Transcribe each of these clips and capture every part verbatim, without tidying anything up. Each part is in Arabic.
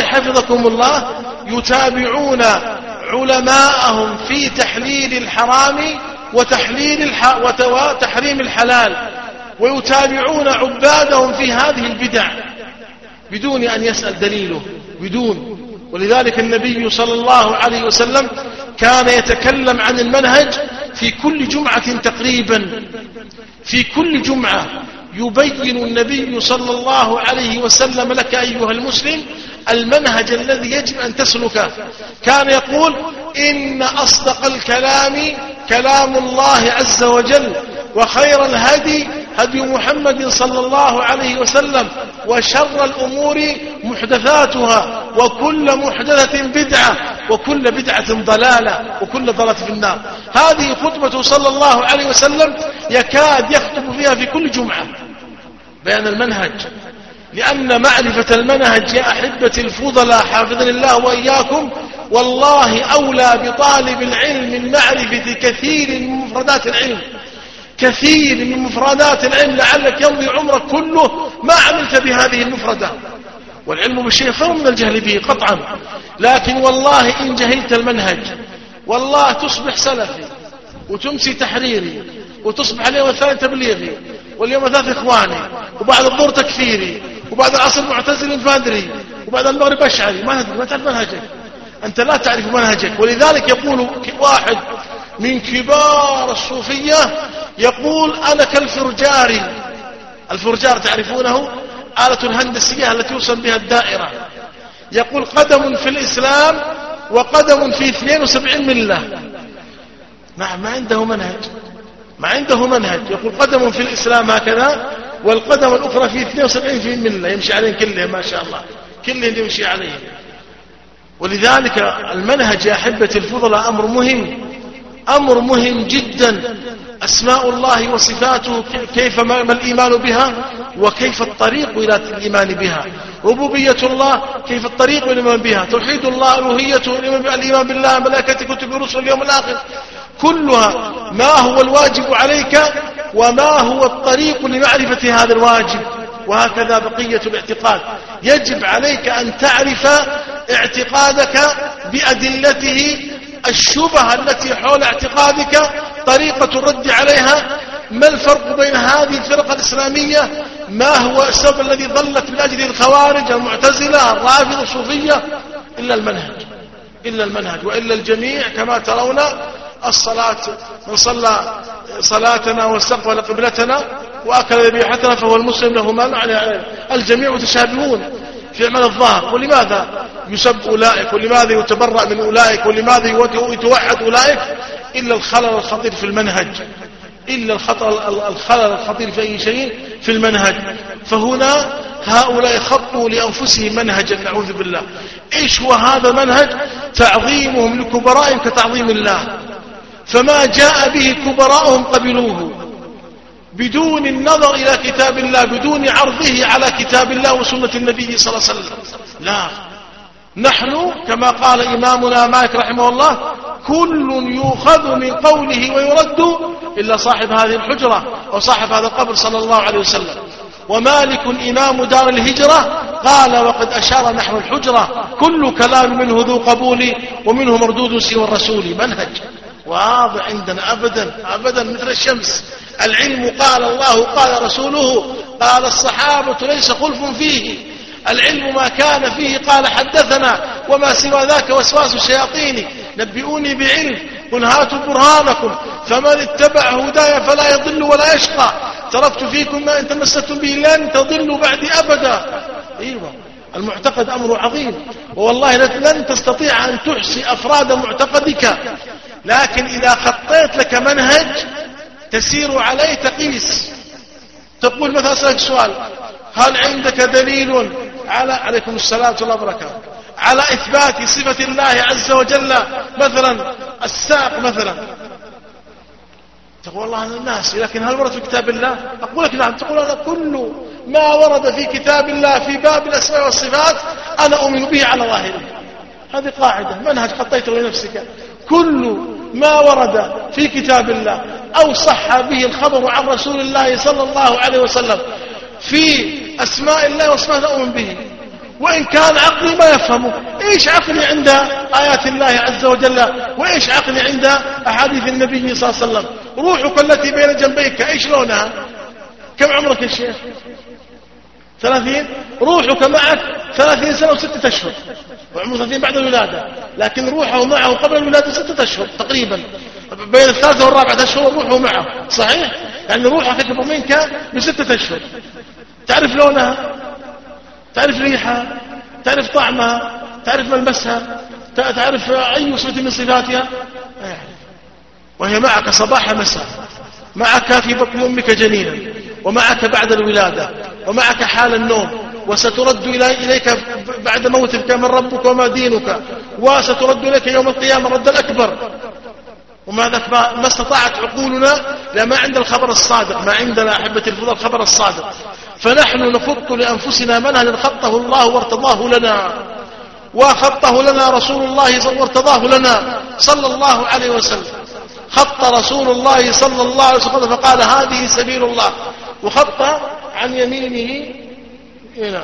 حفظكم الله يتابعون علماءهم في تحليل الحرام وتحليل الح... وتحريم الحلال، ويتابعون عبادهم في هذه البدع بدون أن يسأل دليله، بدون. ولذلك النبي صلى الله عليه وسلم كان يتكلم عن المنهج في كل جمعة تقريبا، في كل جمعة يبين النبي صلى الله عليه وسلم لك أيها المسلم المنهج الذي يجب أن تسلكه. كان يقول إن أصدق الكلام كلام الله عز وجل، وخير الهدي هدي محمد صلى الله عليه وسلم، وشر الأمور محدثاتها، وكل محدثة بدعة، وكل بدعة ضلالة، وكل ضلالة في النار. هذه خطبة صلى الله عليه وسلم يكاد يخطب فيها في كل جمعة بيان المنهج، لأن معرفة المنهج يا أحبتي الفضلاء حافظني الله وإياكم والله أولى بطالب العلم من معرفة كثير من مفردات العلم، كثير من مفردات العلم، لعلك يمضي عمرك كله ما عملت بهذه المفردة. والعلم بالشيء خير من الجهل به قطعا، لكن والله إن جهلت المنهج والله تصبح سلفي وتمسي تحريري، وتصبح اليوم الثاني تبليغي، واليوم الثالث إخواني، وبعد الظهر تكفيري، وبعد العصر معتزلي فادري، وبعد المغرب أشعري. ما ما تعرف منهجك، أنت لا تعرف منهجك. ولذلك يقول واحد من كبار الصوفية يقول أنا كالفرجاري. الفرجار تعرفونه؟ آلة الهندسية التي يوصل بها الدائرة. يقول قدم في الإسلام وقدم في اثنين وسبعين ملة. نعم، ما عنده منهج، ما عنده منهج. يقول قدم في الإسلام هكذا، والقدم الأخرى في اثنين وسبعين في ملة، يمشي عليهم كلهم ما شاء الله، كلهم يمشي عليهم. ولذلك المنهج يا أحبتي الفضلاء أمر مهم، أمر مهم جدا. أسماء الله وصفاته كيف ما الإيمان بها، وكيف الطريق إلى الإيمان بها. ربوبية الله كيف الطريق إلى الإيمان بها. توحيد الله ألوهيته، الإيمان بالله، ملائكته، كتب الرسل، اليوم الآخر، كلها ما هو الواجب عليك وما هو الطريق لمعرفة هذا الواجب. وهكذا بقية الاعتقاد، يجب عليك أن تعرف اعتقادك بأدلته، الشبهة التي حول اعتقادك، طريقة الرد عليها، ما الفرق بين هذه الفرقة الإسلامية، ما هو السبب الذي ضلت من أجل الخوارج، المعتزلة، الرافضة، الصوفية. إلا المنهج، إلا المنهج، وإلا الجميع كما ترون الصلاة، من صلى صلاتنا واستقبل قبلتنا وأكل ذبيحتنا فهو المسلم له ما معنى. الجميع متشابهون في أعمال الظاهر. ولماذا يسب أولئك، ولماذا يتبرأ من أولئك، ولماذا يتوحد أولئك؟ إلا الخلل الخطير في المنهج، إلا الخلل الخطير في أي شيء في المنهج. فهنا هؤلاء خطوا لأنفسهم منهجا، نعوذ بالله. إيش هو هذا المنهج؟ تعظيمهم لكبرائهم كتعظيم الله، فما جاء به كبراءهم قبلوه بدون النظر إلى كتاب الله، بدون عرضه على كتاب الله وسنة النبي صلى الله عليه وسلم. لا، نحن كما قال إمامنا مالك رحمه الله كل يؤخذ من قوله ويرد إلا صاحب هذه الحجرة أو صاحب هذا القبر صلى الله عليه وسلم. ومالك إمام دار الهجرة قال وقد أشار نحو الحجرة كل كلام منه ذو قبول ومنه مردود سوى الرسول. منهج واضح عندنا أبدا أبدا مثل الشمس. العلم قال الله قال رسوله قال الصحابة ليس خلف فيه. العلم ما كان فيه قال حدثنا، وما سوى ذاك وسواس الشياطين. نبئوني بعلم قل هاتوا برهانكم فمن اتبع هدايا فلا يضل ولا يشقى. تركت فيكم ما إن تمسكتم به لن تضلوا بعدي أبدا. أيوة، المعتقد أمر عظيم، والله لن تستطيع أن تحصي أفراد معتقدك، لكن إذا خطيت لك منهج تسير عليه تقيس. تقول مثلا أسألك سؤال، هل عندك دليل على عليكم السلام ورحمة الله وبركاته على إثبات صفة الله عز وجل مثلا الساق مثلا؟ تقول والله أنا الناس، لكن هل ورد في كتاب الله؟ أقول لك نعم. تقول أنا كل ما ورد في كتاب الله في باب الأسماء والصفات أنا أؤمن به على ظاهره. هذه قاعدة، منهج حطيته لنفسك. كل ما ورد في كتاب الله أو صح به الخبر عن رسول الله صلى الله عليه وسلم في أسماء الله وصفاته أؤمن به. وإن كان عقلي ما يفهمه. إيش عقلي عند آيات الله عز وجل، وإيش عقلي عند أحاديث النبي صلى الله عليه وسلم. روحك التي بين جنبيك إيش لونها؟ كم عمرك يا شيخ؟ ثلاثين. روحك معك ثلاثين سنة وستة أشهر، وعمره ثلاثين بعد الولادة، لكن روحه معه قبل الولادة ستة أشهر تقريبا، بين الثالثة والرابعة أشهر روحه معه، صحيح؟ يعني روحك أكبر منك بستة أشهر. تعرف لونها، تعرف ريحها، تعرف طعمها، تعرف ملمسها، تعرف أي صفة من صفاتها، وهي معك صباح مساء، معك في بطن أمك جنينا، ومعك بعد الولادة، ومعك حال النوم، وسترد إليك بعد موتك من ربك وما دينك، وسترد إليك يوم القيامة رد الأكبر. ومع ذلك ما استطاعت عقولنا، لا ما عند الخبر الصادق، ما عندنا أحبة الفضل الخبر الصادق. فنحن نخط لأنفسنا منهجا خطه الله وارتضاه لنا، وخطه لنا رسول الله وارتضاه لنا صلى الله عليه وسلم. خط رسول الله صلى الله عليه وسلم فقال هذه سبيل الله، وخط عن يمينه هنا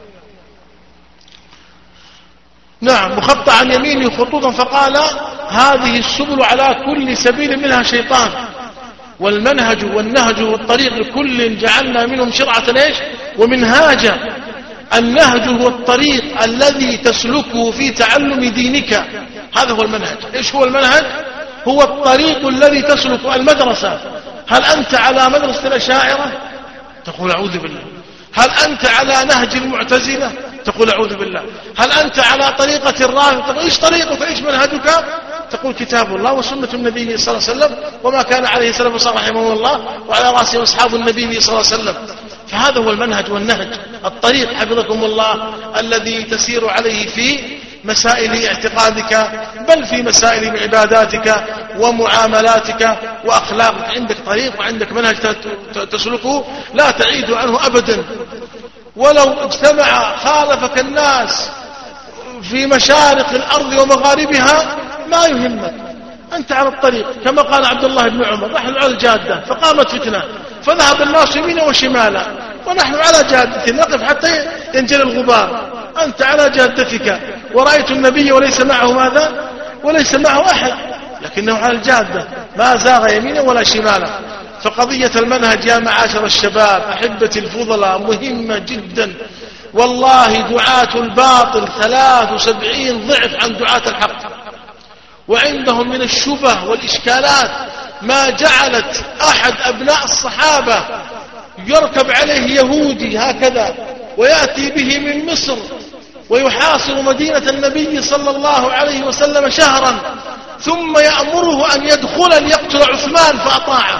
نعم وخط عن يمينه خطوطا فقال هذه السبل على كل سبيل منها شيطان. والمنهج والنهج والطريق لكل جعلنا منهم شرعة ايش ومنهاجا. النهج هو الطريق الذي تسلكه في تعلم دينك، هذا هو المنهج. ايش هو المنهج؟ هو الطريق الذي تسلك المدرسة. هل أنت على مدرسة الأشاعرة؟ تقول أعوذ بالله. هل أنت على نهج المعتزلة؟ تقول أعوذ بالله. هل أنت على طريقة الرافضة؟ تقول إيش طريقك؟ إيش منهجك؟ تقول كتاب الله وسنة النبي صلى الله عليه وسلم وما كان عليه سلف الصالح رحمه الله وعلى رأسهم أصحاب النبي صلى الله عليه وسلم. فهذا هو المنهج والنهج، الطريق حفظكم الله الذي تسير عليه في مسائل اعتقادك، بل في مسائل عباداتك ومعاملاتك وأخلاقك. عندك طريق وعندك منهج تسلكه لا تعيد عنه أبدا. ولو اجتمع خالفك الناس في مشارق الأرض ومغاربها ما يهمك، أنت على الطريق. كما قال عبد الله بن عمر نحن على الجادة فقامت فتنة فذهب الناس يمينا وشمالا ونحن على جادة نقف حتى ينجل الغبار. أنت على جادتك ورأيت النبي وليس معه ماذا؟ وليس معه أحد، لكنه على الجادة ما زاغ يمينا ولا شمالا. فقضية المنهج يا معاشر الشباب أحبتي الفضلاء مهمة جدا. والله دعاة الباطل ثلاث وسبعين ضعف عن دعاة الحق، وعندهم من الشبه والإشكالات ما جعلت أحد أبناء الصحابة يركب عليه يهودي هكذا ويأتي به من مصر ويحاصر مدينة النبي صلى الله عليه وسلم شهرا، ثم يأمره أن يدخل ليقتل عثمان فأطاعه.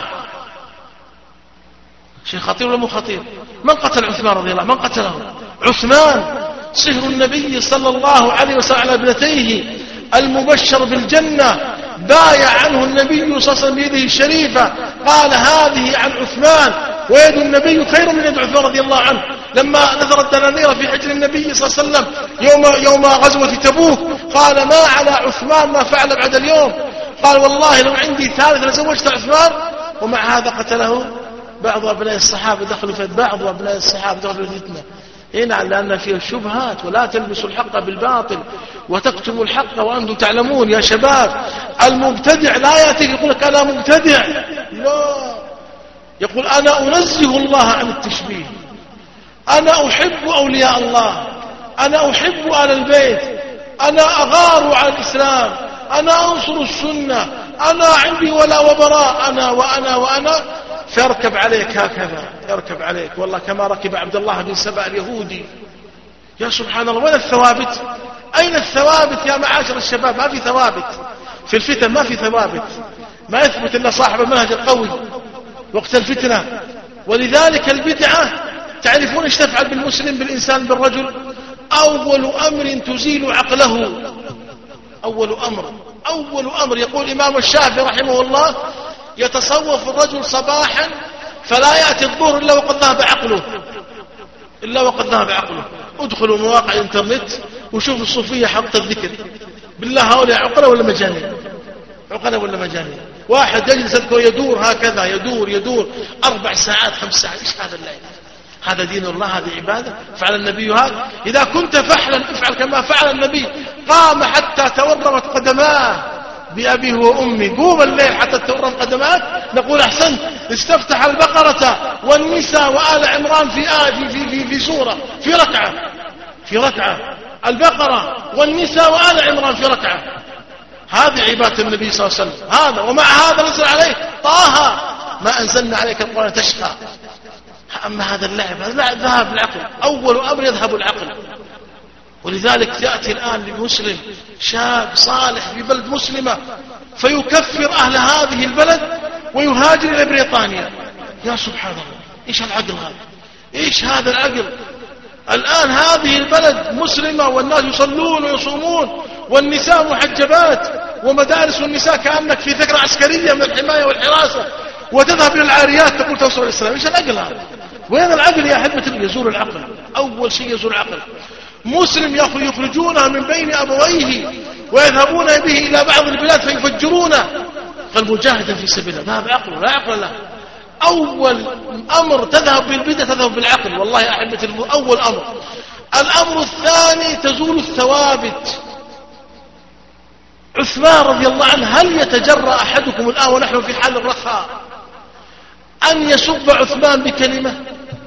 شيء خطير ولا مو خطير؟ من قتل عثمان رضي الله عنه؟ من قتله؟ عثمان صهر النبي صلى الله عليه وسلم على ابنتيه المبشر بالجنة، بايع عنه النبي صلى الله عليه وسلم بيده الشريفة، قال هذه عن عثمان، ويد النبي خير من يد عثمان رضي الله عنه. لما نثر الدنانير في حجر النبي صلى الله عليه وسلم يوم, يوم غزوة تبوك قال ما على عثمان ما فعل بعد اليوم، قال والله لو عندي ثالث لزوجت عثمان. ومع هذا قتله بعض أبناء الصحابة، دخلوا في بعض أبناء الصحابة دخلوا في الفتنة. هنا لأن فيه الشبهات، ولا تلبسوا الحق بالباطل وتكتموا الحق وأنتم تعلمون. يا شباب المبتدع لا يأتي يقول لك أنا مبتدع، لا، يقول أنا أنزه الله عن التشبيه، أنا أحب أولياء الله، أنا أحب آل البيت، أنا أغار على الإسلام، أنا أنصر السنة، أنا عندي ولا وبراء، أنا وأنا وأنا. فيركب عليك هكذا، يركب عليك والله كما ركب عبد الله بن سبأ اليهودي. يا سبحان الله، وين الثوابت؟ أين الثوابت يا معاشر الشباب؟ ما في ثوابت في الفتن، ما في ثوابت، ما يثبت إلا صاحب المنهج القوي وقت الفتنة. ولذلك البدعة تعرفون ايش تفعل بالمسلم بالإنسان بالرجل؟ أول أمر تزيل عقله، أول أمر أول أمر يقول الإمام الشافعي رحمه الله يتصوف الرجل صباحا فلا يأتي الظهر إلا وقد ذهب عقله، إلا وقد ذهب عقله. ادخلوا مواقع الانترنت وشوفوا الصوفية حق الذكر، بالله هؤلاء عقله ولا مجانين؟ عقله ولا مجانين؟ واحد يجلس يدور هكذا، يدور يدور أربع ساعات خمس ساعات. إيش هذا الليل؟ هذا دين الله، هذه عبادة. فعل النبي هذا؟ إذا كنت فحلا افعل كما فعل النبي، قام حتى تورمت قدماه بأبيه وأمي، قوم الليل حتى تورم قدماك، نقول أحسنت. استفتح البقرة والنساء وآل عمران في آية في, في, في سورة في ركعة في ركعة البقرة والنساء وآل عمران في ركعة. هذه عبادة النبي صلى الله عليه وسلم. هذا ومع هذا نزل عليه طه ما أنزلنا عليك القرآن تشقى. أما هذا اللعب، هذا اللعب ذهب العقل، أول أمر يذهب العقل. ولذلك يأتي الآن لمسلم شاب صالح في بلد مسلمة فيكفر أهل هذه البلد ويهاجر إلى بريطانيا. يا سبحان الله، إيش العقل هذا؟ إيش هذا العقل؟ الآن هذه البلد مسلمة والناس يصلون ويصومون والنساء محجبات ومدارس النساء كأنك في ثغرة عسكرية من الحماية والحراسة، وتذهب إلى العاريات تقول توصل الإسلام. إيش العقل هذا؟ وين العقل يا أحبتي؟ يزور العقل، أول شيء يزور العقل. مسلم يخرجونه من بين أبويه ويذهبون به إلى بعض البلاد فيفجرونه، فالمجاهد في سبيل الله ذهب عقله، لا عقل له. أول أمر تذهب بالبدء تذهب بالعقل، والله يا أحبتي أول أمر. الأمر الثاني تزول الثوابت. عثمان رضي الله عنه، هل يتجرأ أحدكم الآن ونحن في حال الرخاء أن يسب عثمان بكلمة؟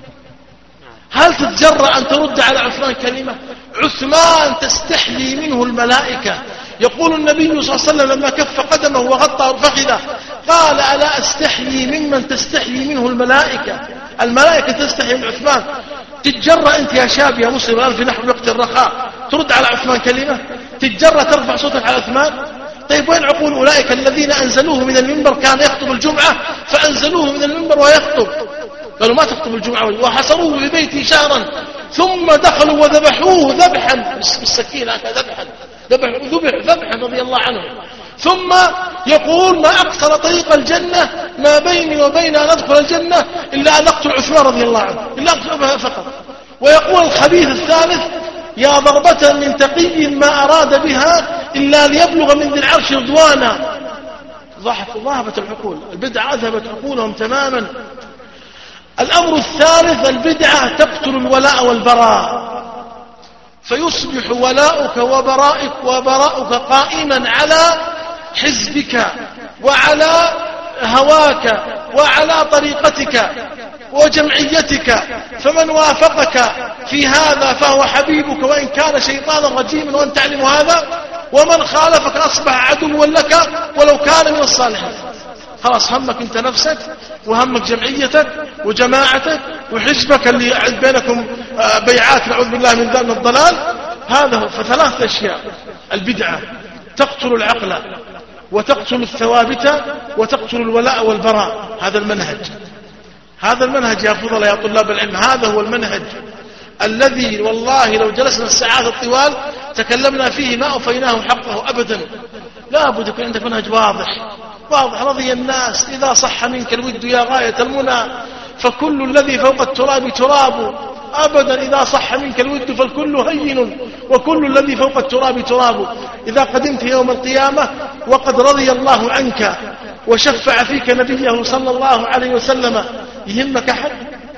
هل تتجرأ أن ترد على عثمان كلمة؟ عثمان تستحيي منه الملائكة. يقول النبي صلى الله عليه وسلم لما كف قدمه وغطى فخذه قال ألا أستحيي ممن تستحيي منه الملائكة؟ الملائكة تستحيي من عثمان. تتجرأ أنت يا شاب يا مسلم الآن في نحو وقت الرخاء ترد على عثمان كلمة؟ تتجرأ ترفع صوتك على عثمان؟ طيب وين عقول أولئك الذين أنزلوه من المنبر؟ كان يخطب الجمعة فأنزلوه من المنبر ويخطب، قالوا ما تخطب الجمعة، وحصروه في بيته شهرا، ثم دخلوا وذبحوه ذبحا بالسكين هكذا، ذبحا ذبح ذبحا رضي الله عنه. ثم يقول ما أقصر طريق الجنة، ما بيني وبين أن أدخل الجنة إلا أن أقتل عثمان رضي الله عنه، إلا أقتل فقط. ويقول الخبيث الثالث يا ضربة من تقي ما أراد بها إلا ليبلغ من ذي العرش رضوانا. ذهبت العقول، البدعة أذهبت عقولهم تماما. الأمر الثالث البدعة تقتل الولاء والبراء، فيصبح ولاؤك وبراءك وبراؤك قائما على حزبك وعلى هواك وعلى طريقتك وجمعيتك، فمن وافقك في هذا فهو حبيبك وإن كان شيطانا رجيما وأن تعلم هذا، ومن خالفك أصبح عدوا لك ولو كان من الصالحين. خلاص همك انت نفسك وهمك جمعيتك وجماعتك وحزبك اللي بينكم بيعات نعوذ بالله من ذلك الضلال. هذا هو. فثلاث أشياء: البدعة تقتل العقل وتقتل الثوابت وتقتل الولاء والبراء. هذا المنهج، هذا المنهج يا فضل يا طلاب العلم، هذا هو المنهج الذي والله لو جلسنا الساعات الطوال تكلمنا فيه ما أوفيناه حقه أبدا. لا بد يكون عندك منهج واضح واضح. رضي الناس إذا صح منك الود يا غاية المنى، فكل الذي فوق التراب تراب. أبدا إذا صح منك الود فالكل هين وكل الذي فوق التراب تراب. إذا قدمت يوم القيامة وقد رضي الله عنك وشفع فيك نبيه صلى الله عليه وسلم يهمك أحد؟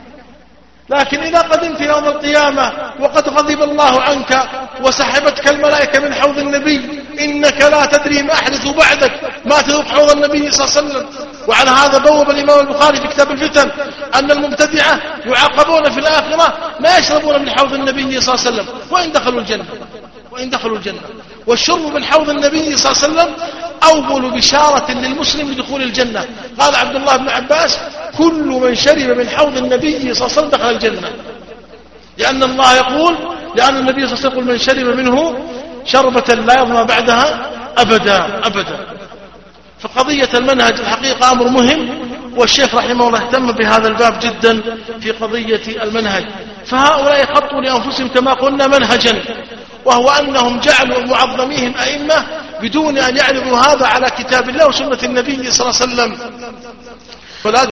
لكن إذا قدمت يوم القيامة وقد غضب الله عنك وسحبتك الملائكة من حوض النبي، إنك لا تدري ما أحدث بعدك، ما تذوق حوض النبي صلى الله عليه وسلم. وعلى هذا بوب الإمام البخاري في كتاب الفتن أن المبتدعة يعاقبون في الآخرة ما يشربون من حوض النبي صلى الله عليه وسلم وإن دخلوا الجنة وإن دخلوا الجنة. والشرب من حوض النبي صلى الله عليه وسلم أول بشارة للمسلم لدخول الجنة. قال عبد الله بن عباس كل من شرب من حوض النبي صلى الله عليه وسلم دخل الجنة، لأن الله يقول لأن النبي صلى الله عليه وسلم يقول من شرب منه شربة لا يظمأ بعدها أبدا أبدا. فقضية المنهج الحقيقة أمر مهم، والشيخ رحمه الله اهتم بهذا الباب جدا في قضية المنهج. فهؤلاء خطوا لأنفسهم كما قلنا منهجا، وهو أنهم جعلوا معظميهم أئمة بدون أن يعرضوا هذا على كتاب الله وسنة النبي صلى الله عليه وسلم.